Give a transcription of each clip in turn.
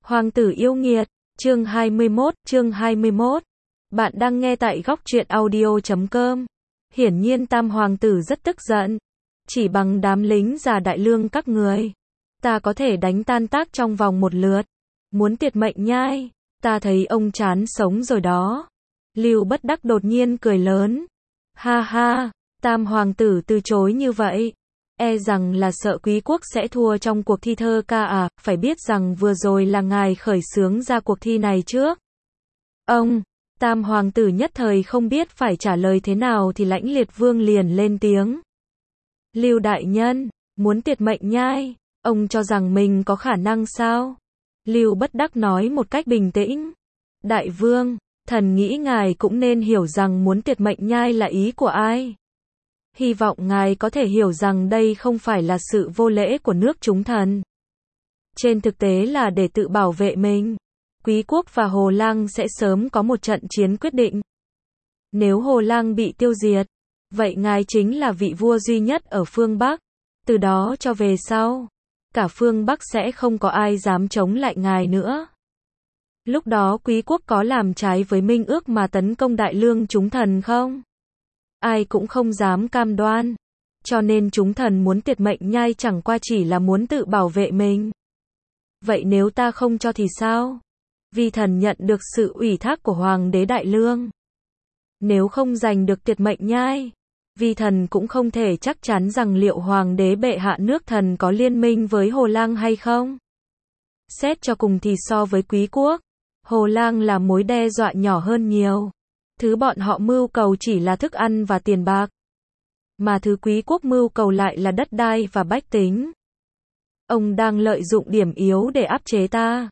Hoàng tử yêu nghiệt, chương 21. Bạn đang nghe tại góc truyện audio.com. Hiển nhiên Tam hoàng tử rất tức giận. Chỉ bằng đám lính già đại lương các người, ta có thể đánh tan tác trong vòng một lượt. Muốn tiệt mệnh nhai, ta thấy ông chán sống rồi đó. Lưu Bất Đắc đột nhiên cười lớn. Ha ha, Tam hoàng tử từ chối như vậy, e rằng là sợ quý quốc sẽ thua trong cuộc thi thơ ca à, phải biết rằng vừa rồi là ngài khởi xướng ra cuộc thi này trước. Tam hoàng tử nhất thời không biết phải trả lời thế nào thì Lãnh Liệt Vương liền lên tiếng. Lưu đại nhân, muốn tiệt mệnh nhai, ông cho rằng mình có khả năng sao? Lưu Bất Đắc nói một cách bình tĩnh. Đại vương, thần nghĩ ngài cũng nên hiểu rằng muốn tiệt mệnh nhai là ý của ai. Hy vọng ngài có thể hiểu rằng đây không phải là sự vô lễ của nước chúng thần. Trên thực tế là để tự bảo vệ mình. Quý quốc và Hồ Lang sẽ sớm có một trận chiến quyết định. Nếu Hồ Lang bị tiêu diệt, vậy ngài chính là vị vua duy nhất ở phương Bắc. Từ đó cho về sau, cả phương Bắc sẽ không có ai dám chống lại ngài nữa. Lúc đó quý quốc có làm trái với minh ước mà tấn công đại lương chúng thần không? Ai cũng không dám cam đoan. Cho nên chúng thần muốn tiệt mệnh nhai chẳng qua chỉ là muốn tự bảo vệ mình. Vậy nếu ta không cho thì sao? Vì thần nhận được sự ủy thác của Hoàng đế Đại Lương. Nếu không giành được tiệt mệnh nhai, vì thần cũng không thể chắc chắn rằng liệu Hoàng đế bệ hạ nước thần có liên minh với Hồ Lang hay không. Xét cho cùng thì so với quý quốc, Hồ Lang là mối đe dọa nhỏ hơn nhiều. Thứ bọn họ mưu cầu chỉ là thức ăn và tiền bạc. Mà thứ quý quốc mưu cầu lại là đất đai và bách tính. Ông đang lợi dụng điểm yếu để áp chế ta.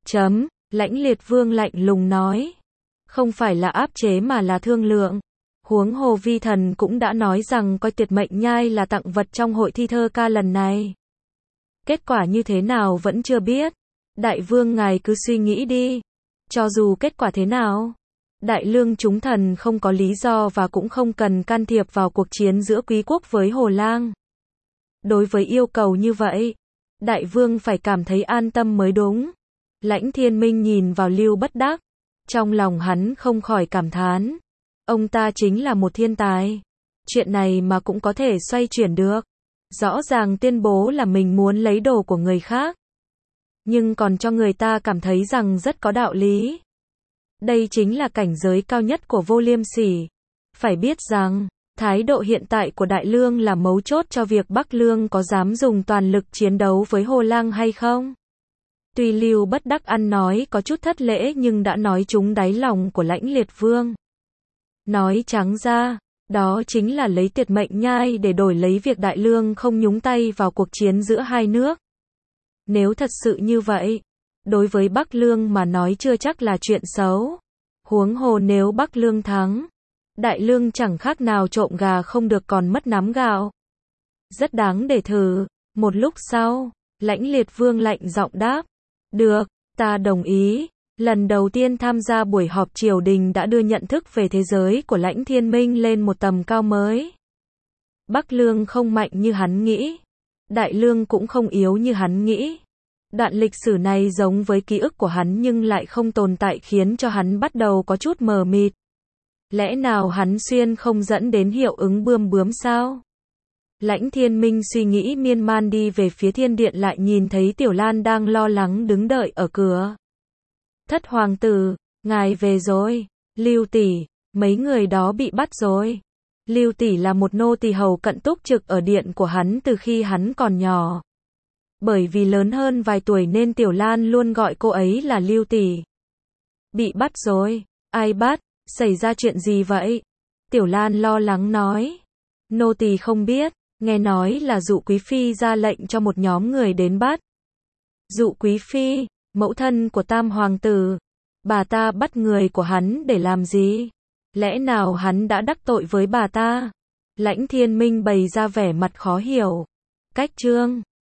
Lãnh Liệt Vương lạnh lùng nói. Không phải là áp chế mà là thương lượng. Huống hồ vi thần cũng đã nói rằng coi tiệt mệnh nhai là tặng vật trong hội thi thơ ca lần này. Kết quả như thế nào vẫn chưa biết. Đại vương ngài cứ suy nghĩ đi. Cho dù kết quả thế nào, đại lương chúng thần không có lý do và cũng không cần can thiệp vào cuộc chiến giữa quý quốc với Hồ Lang. Đối với yêu cầu như vậy, đại vương phải cảm thấy an tâm mới đúng. Lãnh Thiên Minh nhìn vào Lưu Bất Đắc, trong lòng hắn không khỏi cảm thán. Ông ta chính là một thiên tài. Chuyện này mà cũng có thể xoay chuyển được. Rõ ràng tuyên bố là mình muốn lấy đồ của người khác, nhưng còn cho người ta cảm thấy rằng rất có đạo lý. Đây chính là cảnh giới cao nhất của vô liêm sỉ. Phải biết rằng, thái độ hiện tại của Đại Lương là mấu chốt cho việc Bắc Lương có dám dùng toàn lực chiến đấu với Hồ Lang hay không. Tuy Lưu Bất Đắc ăn nói có chút thất lễ nhưng đã nói trúng đáy lòng của Lãnh Liệt Vương. Nói trắng ra, đó chính là lấy tiệt mệnh nhai để đổi lấy việc Đại Lương không nhúng tay vào cuộc chiến giữa hai nước. Nếu thật sự như vậy, đối với Bắc Lương mà nói chưa chắc là chuyện xấu. Huống hồ nếu Bắc Lương thắng, Đại Lương chẳng khác nào trộm gà không được còn mất nắm gạo. Rất đáng để thử. Một lúc sau, Lãnh Liệt Vương lạnh giọng đáp. Được, ta đồng ý. Lần đầu tiên tham gia buổi họp triều đình đã đưa nhận thức về thế giới của Lãnh Thiên Minh lên một tầm cao mới. Bắc Lương không mạnh như hắn nghĩ. Đại Lương cũng không yếu như hắn nghĩ. Đoạn lịch sử này giống với ký ức của hắn nhưng lại không tồn tại khiến cho hắn bắt đầu có chút mờ mịt. Lẽ nào hắn xuyên không dẫn đến hiệu ứng bươm bướm sao? Lãnh Thiên Minh suy nghĩ miên man đi về phía thiên điện lại nhìn thấy Tiểu Lan đang lo lắng đứng đợi ở cửa. Thất hoàng tử, ngài về rồi. Lưu tỷ, mấy người đó bị bắt rồi. Lưu tỷ là một nô tỳ hầu cận túc trực ở điện của hắn từ khi hắn còn nhỏ. Bởi vì lớn hơn vài tuổi nên Tiểu Lan luôn gọi cô ấy là Lưu tỷ. Bị bắt rồi. Ai bắt? Xảy ra chuyện gì vậy? Tiểu Lan lo lắng nói. Nô tỳ không biết, nghe nói là Dụ Quý Phi ra lệnh cho một nhóm người đến bắt. Dụ Quý Phi, mẫu thân của Tam hoàng tử. Bà ta bắt người của hắn để làm gì? Lẽ nào hắn đã đắc tội với bà ta? Lãnh Thiên Minh bày ra vẻ mặt khó hiểu. Cách chương